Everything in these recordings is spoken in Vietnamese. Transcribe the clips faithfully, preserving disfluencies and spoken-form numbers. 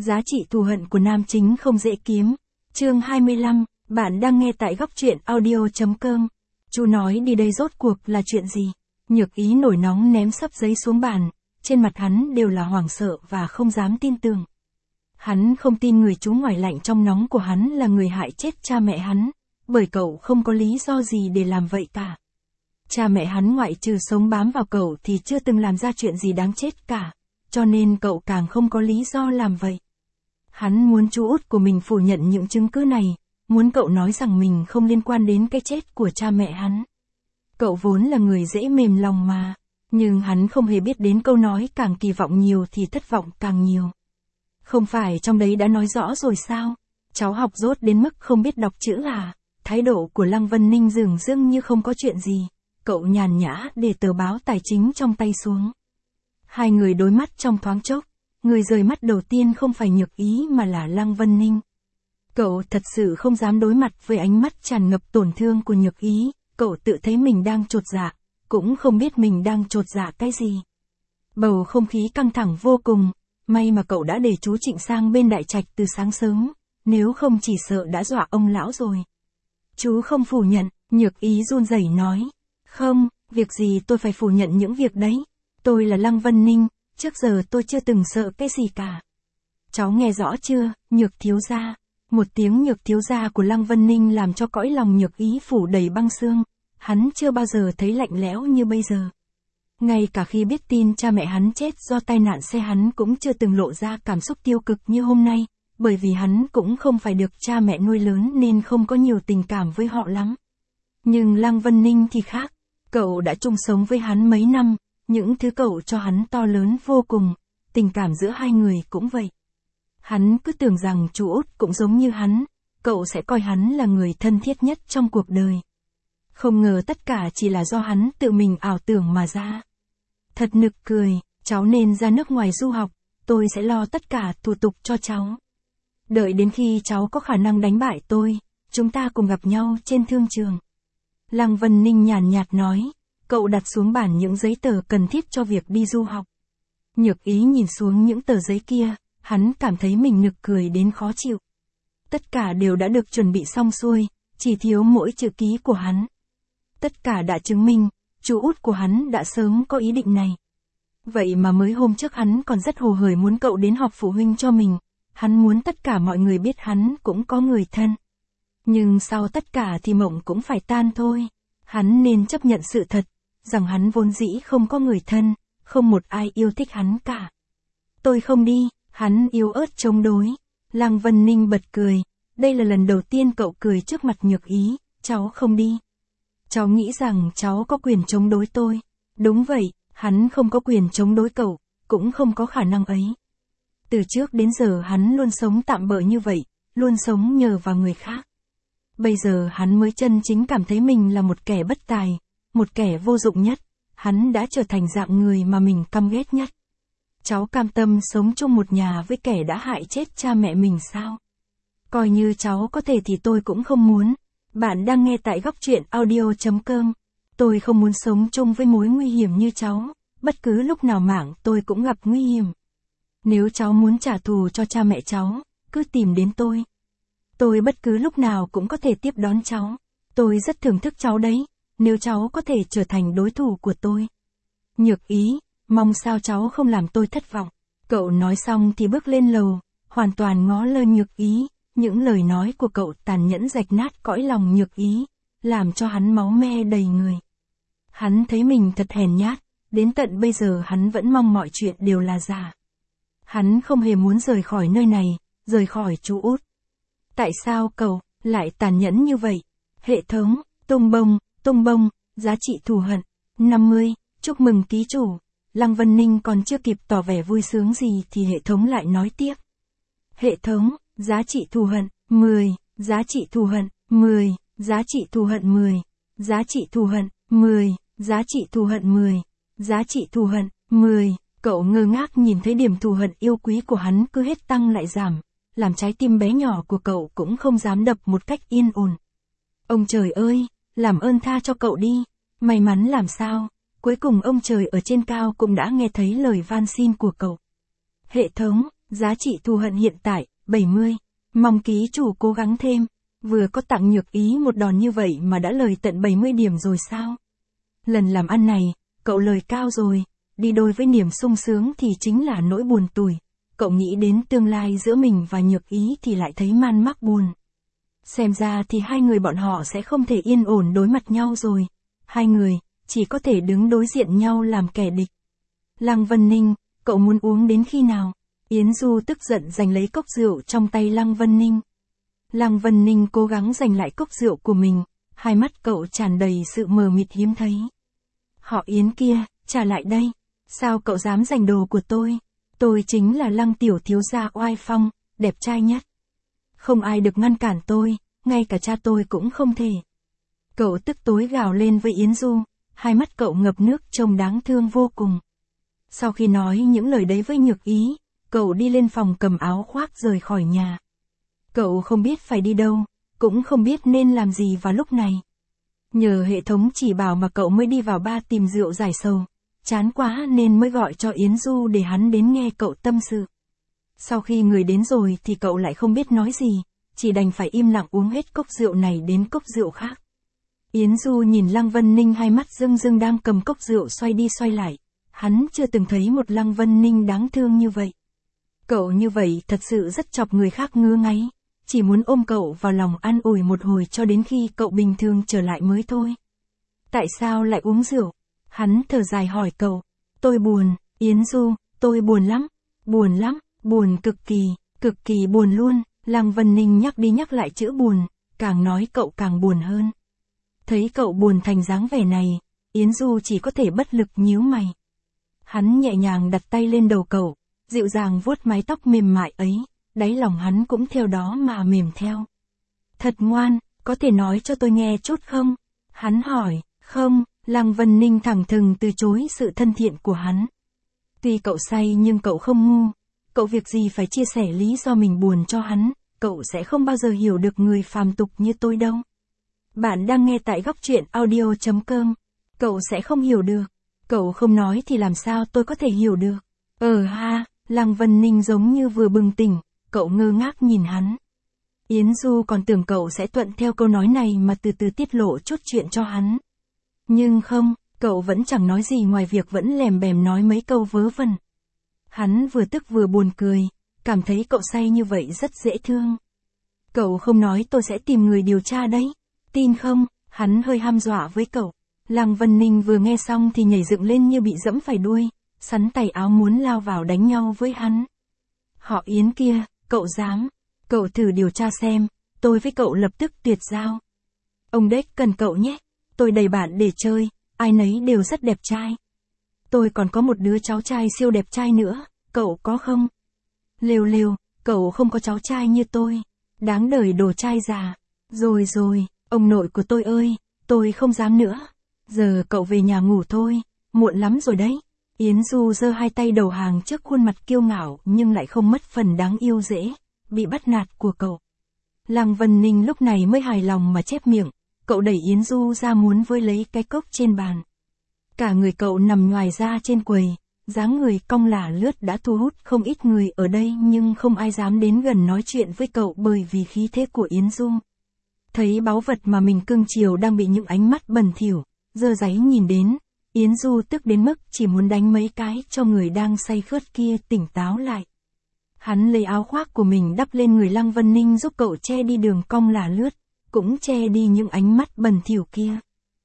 Giá trị thù hận của nam chính không dễ kiếm. Chương hai mươi lăm, bạn đang nghe tại góc truyện audio chấm com. Chú nói đi đây rốt cuộc là chuyện gì? Nhược Ý nổi nóng ném sấp giấy xuống bàn, trên mặt hắn đều là hoảng sợ và không dám tin tưởng. Hắn không tin người chú ngoài lạnh trong nóng của hắn là người hại chết cha mẹ hắn, bởi cậu không có lý do gì để làm vậy cả. Cha mẹ hắn ngoại trừ sống bám vào cậu thì chưa từng làm ra chuyện gì đáng chết cả, cho nên cậu càng không có lý do làm vậy. Hắn muốn chú út của mình phủ nhận những chứng cứ này, muốn cậu nói rằng mình không liên quan đến cái chết của cha mẹ hắn. Cậu vốn là người dễ mềm lòng mà, nhưng hắn không hề biết đến câu nói càng kỳ vọng nhiều thì thất vọng càng nhiều. Không phải trong đấy đã nói rõ rồi sao? Cháu học dốt đến mức không biết đọc chữ à? Thái độ của Lăng Vân Ninh dường dưng như không có chuyện gì. Cậu nhàn nhã để tờ báo tài chính trong tay xuống. Hai người đối mắt trong thoáng chốc. Người rời mắt đầu tiên không phải Nhược Ý mà là Lăng Vân Ninh. Cậu thật sự không dám đối mặt với ánh mắt tràn ngập tổn thương của Nhược Ý. Cậu tự thấy mình đang chột dạ, cũng không biết mình đang chột dạ cái gì. Bầu không khí căng thẳng vô cùng. May mà cậu đã để chú Trịnh sang bên đại trạch từ sáng sớm, nếu không chỉ sợ đã dọa ông lão rồi. Chú không phủ nhận, Nhược Ý run rẩy nói. Không, việc gì tôi phải phủ nhận những việc đấy. Tôi là Lăng Vân Ninh, trước giờ tôi chưa từng sợ cái gì cả. Cháu nghe rõ chưa, Nhược thiếu gia. Một tiếng Nhược thiếu gia của Lăng Vân Ninh làm cho cõi lòng Nhược Ý phủ đầy băng xương. Hắn chưa bao giờ thấy lạnh lẽo như bây giờ. Ngay cả khi biết tin cha mẹ hắn chết do tai nạn xe hắn cũng chưa từng lộ ra cảm xúc tiêu cực như hôm nay, bởi vì hắn cũng không phải được cha mẹ nuôi lớn nên không có nhiều tình cảm với họ lắm. Nhưng Lăng Vân Ninh thì khác, cậu đã chung sống với hắn mấy năm, những thứ cậu cho hắn to lớn vô cùng, tình cảm giữa hai người cũng vậy. Hắn cứ tưởng rằng chú út cũng giống như hắn, cậu sẽ coi hắn là người thân thiết nhất trong cuộc đời. Không ngờ tất cả chỉ là do hắn tự mình ảo tưởng mà ra. Thật nực cười, cháu nên ra nước ngoài du học, tôi sẽ lo tất cả thủ tục cho cháu. Đợi đến khi cháu có khả năng đánh bại tôi, chúng ta cùng gặp nhau trên thương trường. Lăng Vân Ninh nhàn nhạt nói, cậu đặt xuống bàn những giấy tờ cần thiết cho việc đi du học. Nhược Ý nhìn xuống những tờ giấy kia, hắn cảm thấy mình nực cười đến khó chịu. Tất cả đều đã được chuẩn bị xong xuôi, chỉ thiếu mỗi chữ ký của hắn. Tất cả đã chứng minh, chú út của hắn đã sớm có ý định này. Vậy mà mới hôm trước hắn còn rất hồ hởi muốn cậu đến họp phụ huynh cho mình. Hắn muốn tất cả mọi người biết hắn cũng có người thân. Nhưng sau tất cả thì mộng cũng phải tan thôi. Hắn nên chấp nhận sự thật, rằng hắn vốn dĩ không có người thân, không một ai yêu thích hắn cả. Tôi không đi, hắn yếu ớt chống đối. Lăng Vân Ninh bật cười, đây là lần đầu tiên cậu cười trước mặt Nhược Ý, cháu không đi. Cháu nghĩ rằng cháu có quyền chống đối tôi. Đúng vậy, hắn không có quyền chống đối cậu, cũng không có khả năng ấy. Từ trước đến giờ hắn luôn sống tạm bợ như vậy, luôn sống nhờ vào người khác. Bây giờ hắn mới chân chính cảm thấy mình là một kẻ bất tài, một kẻ vô dụng nhất. Hắn đã trở thành dạng người mà mình căm ghét nhất. Cháu cam tâm sống chung một nhà với kẻ đã hại chết cha mẹ mình sao? Coi như cháu có thể thì tôi cũng không muốn. Bạn đang nghe tại góc truyện audio chấm com. Tôi không muốn sống chung với mối nguy hiểm như cháu, bất cứ lúc nào mạng tôi cũng gặp nguy hiểm. Nếu cháu muốn trả thù cho cha mẹ cháu, cứ tìm đến tôi. Tôi bất cứ lúc nào cũng có thể tiếp đón cháu. Tôi rất thưởng thức cháu đấy, nếu cháu có thể trở thành đối thủ của tôi. Nhược Ý, mong sao cháu không làm tôi thất vọng. Cậu nói xong thì bước lên lầu, hoàn toàn ngó lơ Nhược Ý. Những lời nói của cậu tàn nhẫn rạch nát cõi lòng Nhược Ý, làm cho hắn máu me đầy người. Hắn thấy mình thật hèn nhát, đến tận bây giờ hắn vẫn mong mọi chuyện đều là giả. Hắn không hề muốn rời khỏi nơi này, rời khỏi chú út. Tại sao cậu lại tàn nhẫn như vậy? Hệ thống, tung bông, tung bông, giá trị thù hận, năm mươi, chúc mừng ký chủ. Lăng Vân Ninh còn chưa kịp tỏ vẻ vui sướng gì thì hệ thống lại nói tiếp. Hệ thống, giá trị thù hận, mười, giá trị thù hận, mười, giá trị thù hận mười, giá trị thù hận, mười, giá trị thù hận mười, giá trị thù hận, mười. Cậu ngơ ngác nhìn thấy điểm thù hận yêu quý của hắn cứ hết tăng lại giảm, làm trái tim bé nhỏ của cậu cũng không dám đập một cách yên ổn. Ông trời ơi, làm ơn tha cho cậu đi, may mắn làm sao, cuối cùng ông trời ở trên cao cũng đã nghe thấy lời van xin của cậu. Hệ thống, Giá trị thù hận hiện tại, bảy mươi. Mong ký chủ cố gắng thêm. Vừa có tặng Nhược Ý một đòn như vậy mà đã lời tận bảy mươi điểm rồi sao? Lần làm ăn này, cậu lời cao rồi, đi đôi với niềm sung sướng thì chính là nỗi buồn tủi. Cậu nghĩ đến tương lai giữa mình và Nhược Ý thì lại thấy man mác buồn. Xem ra thì hai người bọn họ sẽ không thể yên ổn đối mặt nhau rồi. Hai người, chỉ có thể đứng đối diện nhau làm kẻ địch. Lăng Vân Ninh, cậu muốn uống đến khi nào? Yến Du tức giận giành lấy cốc rượu trong tay Lăng Vân Ninh. Lăng Vân Ninh cố gắng giành lại cốc rượu của mình, hai mắt cậu tràn đầy sự mờ mịt hiếm thấy. Họ Yến kia, trả lại đây. Sao cậu dám giành đồ của tôi? Tôi chính là Lăng tiểu thiếu gia oai phong, đẹp trai nhất. Không ai được ngăn cản tôi, ngay cả cha tôi cũng không thể. Cậu tức tối gào lên với Yến Du, hai mắt cậu ngập nước trông đáng thương vô cùng. Sau khi nói những lời đấy với Nhược Ý, cậu đi lên phòng cầm áo khoác rời khỏi nhà. Cậu không biết phải đi đâu, cũng không biết nên làm gì vào lúc này. Nhờ hệ thống chỉ bảo mà cậu mới đi vào bar tìm rượu giải sầu. Chán quá nên mới gọi cho Yến Du để hắn đến nghe cậu tâm sự. Sau khi người đến rồi thì cậu lại không biết nói gì, chỉ đành phải im lặng uống hết cốc rượu này đến cốc rượu khác. Yến Du nhìn Lăng Vân Ninh hai mắt rưng rưng đang cầm cốc rượu xoay đi xoay lại. Hắn chưa từng thấy một Lăng Vân Ninh đáng thương như vậy. Cậu như vậy thật sự rất chọc người khác ngứa ngáy, chỉ muốn ôm cậu vào lòng an ủi một hồi cho đến khi cậu bình thường trở lại mới thôi. Tại sao lại uống rượu? Hắn thở dài hỏi cậu. Tôi buồn, Yến Du, tôi buồn lắm, buồn lắm, buồn cực kỳ, cực kỳ buồn luôn. Lăng Vân Ninh nhắc đi nhắc lại chữ buồn, càng nói cậu càng buồn hơn. Thấy cậu buồn thành dáng vẻ này, Yến Du chỉ có thể bất lực nhíu mày. Hắn nhẹ nhàng đặt tay lên đầu cậu, dịu dàng vuốt mái tóc mềm mại ấy, đáy lòng hắn cũng theo đó mà mềm theo. Thật ngoan, có thể nói cho tôi nghe chút không? Hắn hỏi. Không, Lăng Vân Ninh thẳng thừng từ chối sự thân thiện của hắn. Tuy cậu say nhưng cậu không ngu, cậu việc gì phải chia sẻ lý do mình buồn cho hắn, cậu sẽ không bao giờ hiểu được người phàm tục như tôi đâu. Bạn đang nghe tại góc truyện audio chấm com, cậu sẽ không hiểu được, cậu không nói thì làm sao tôi có thể hiểu được. Ờ ha, Lăng Vân Ninh giống như vừa bừng tỉnh, cậu ngơ ngác nhìn hắn. Yến Du còn tưởng cậu sẽ thuận theo câu nói này mà từ từ tiết lộ chút chuyện cho hắn. Nhưng không, cậu vẫn chẳng nói gì ngoài việc vẫn lèm bèm nói mấy câu vớ vẩn. Hắn vừa tức vừa buồn cười, cảm thấy cậu say như vậy rất dễ thương. Cậu không nói tôi sẽ tìm người điều tra đấy. Tin không? Hắn hơi hăm dọa với cậu. Lăng Vân Ninh vừa nghe xong thì nhảy dựng lên như bị dẫm phải đuôi, sắn tay áo muốn lao vào đánh nhau với hắn. Họ Yến kia, cậu dám, cậu thử điều tra xem, tôi với cậu lập tức tuyệt giao. Ông Đếch cần cậu nhé, tôi đầy bạn để chơi, ai nấy đều rất đẹp trai. Tôi còn có một đứa cháu trai siêu đẹp trai nữa, cậu có không? Lêu lêu, cậu không có cháu trai như tôi, đáng đời đồ trai già. Rồi rồi, ông nội của tôi ơi, tôi không dám nữa. Giờ cậu về nhà ngủ thôi, muộn lắm rồi đấy. Yến Du giơ hai tay đầu hàng trước khuôn mặt kiêu ngạo nhưng lại không mất phần đáng yêu dễ, bị bắt nạt của cậu. Lăng Vân Ninh lúc này mới hài lòng mà chép miệng, cậu đẩy Yến Du ra muốn với lấy cái cốc trên bàn. Cả người cậu nằm ngoài ra trên quầy, dáng người cong lả lướt đã thu hút không ít người ở đây nhưng không ai dám đến gần nói chuyện với cậu bởi vì khí thế của Yến Du. Thấy báu vật mà mình cưng chiều đang bị những ánh mắt bẩn thỉu, dơ dáy nhìn đến, Yến Du tức đến mức chỉ muốn đánh mấy cái cho người đang say khướt kia tỉnh táo lại. Hắn lấy áo khoác của mình đắp lên người Lăng Vân Ninh giúp cậu che đi đường cong lả lướt, cũng che đi những ánh mắt bẩn thỉu kia.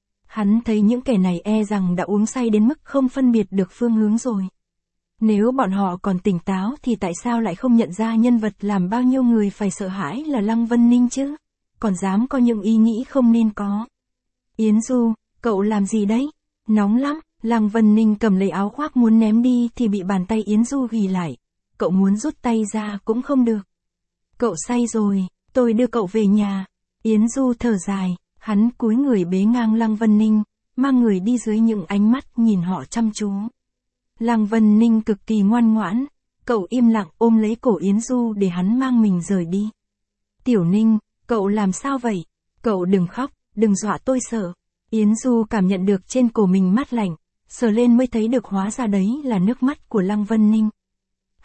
Hắn thấy những kẻ này e rằng đã uống say đến mức không phân biệt được phương hướng rồi. Nếu bọn họ còn tỉnh táo thì tại sao lại không nhận ra nhân vật làm bao nhiêu người phải sợ hãi là Lăng Vân Ninh chứ? Còn dám có những ý nghĩ không nên có. Yến Du, cậu làm gì đấy? Nóng lắm. Lăng Vân Ninh cầm lấy áo khoác muốn ném đi thì bị bàn tay Yến Du ghì lại. Cậu muốn rút tay ra cũng không được. Cậu say rồi, tôi đưa cậu về nhà. Yến Du thở dài, hắn cúi người bế ngang Lăng Vân Ninh, mang người đi dưới những ánh mắt nhìn họ chăm chú. Lăng Vân Ninh cực kỳ ngoan ngoãn, cậu im lặng ôm lấy cổ Yến Du để hắn mang mình rời đi. Tiểu Ninh, cậu làm sao vậy? Cậu đừng khóc, đừng dọa tôi sợ. Yến Du cảm nhận được trên cổ mình mát lạnh, sờ lên mới thấy được hóa ra đấy là nước mắt của Lăng Vân Ninh.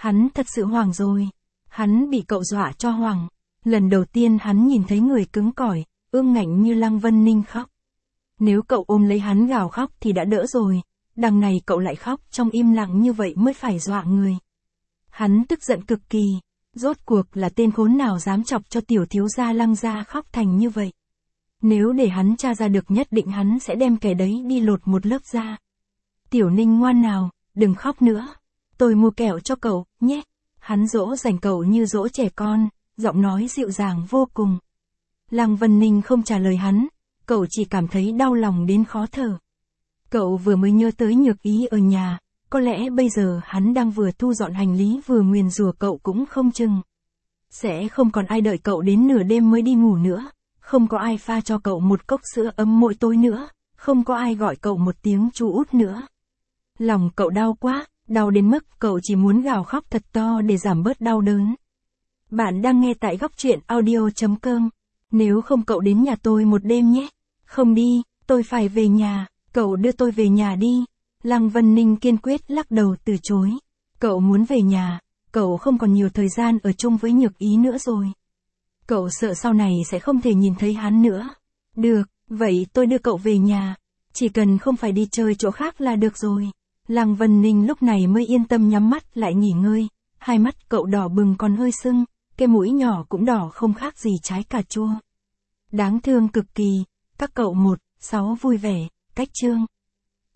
Hắn thật sự hoảng rồi. Hắn bị cậu dọa cho hoảng. Lần đầu tiên hắn nhìn thấy người cứng cỏi, ương ngạnh như Lăng Vân Ninh khóc. Nếu cậu ôm lấy hắn gào khóc thì đã đỡ rồi, đằng này cậu lại khóc trong im lặng như vậy mới phải dọa người. Hắn tức giận cực kỳ, rốt cuộc là tên khốn nào dám chọc cho tiểu thiếu gia Lăng gia khóc thành như vậy. Nếu để hắn tra ra được nhất định hắn sẽ đem kẻ đấy đi lột một lớp da. Tiểu Ninh ngoan nào, đừng khóc nữa. Tôi mua kẹo cho cậu, nhé. Hắn dỗ dành cậu như dỗ trẻ con, giọng nói dịu dàng vô cùng. Lăng Vân Ninh không trả lời hắn, cậu chỉ cảm thấy đau lòng đến khó thở. Cậu vừa mới nhớ tới Nhược Ý ở nhà, có lẽ bây giờ hắn đang vừa thu dọn hành lý vừa nguyền rủa cậu cũng không chừng. Sẽ không còn ai đợi cậu đến nửa đêm mới đi ngủ nữa, không có ai pha cho cậu một cốc sữa ấm mỗi tối nữa, không có ai gọi cậu một tiếng chú út nữa. Lòng cậu đau quá, đau đến mức cậu chỉ muốn gào khóc thật to để giảm bớt đau đớn. Bạn đang nghe tại góc truyện audio chấm com. Nếu không cậu đến nhà tôi một đêm nhé. Không đi, tôi phải về nhà, cậu đưa tôi về nhà đi. Lăng Vân Ninh kiên quyết lắc đầu từ chối. Cậu muốn về nhà, cậu không còn nhiều thời gian ở chung với Nhược Ý nữa rồi. Cậu sợ sau này sẽ không thể nhìn thấy hắn nữa. Được, vậy tôi đưa cậu về nhà. Chỉ cần không phải đi chơi chỗ khác là được rồi. Lăng Vân Ninh lúc này mới yên tâm nhắm mắt lại nghỉ ngơi. Hai mắt cậu đỏ bừng còn hơi sưng, cái mũi nhỏ cũng đỏ không khác gì trái cà chua. Đáng thương cực kỳ. Các cậu một, sáu vui vẻ, cách chương.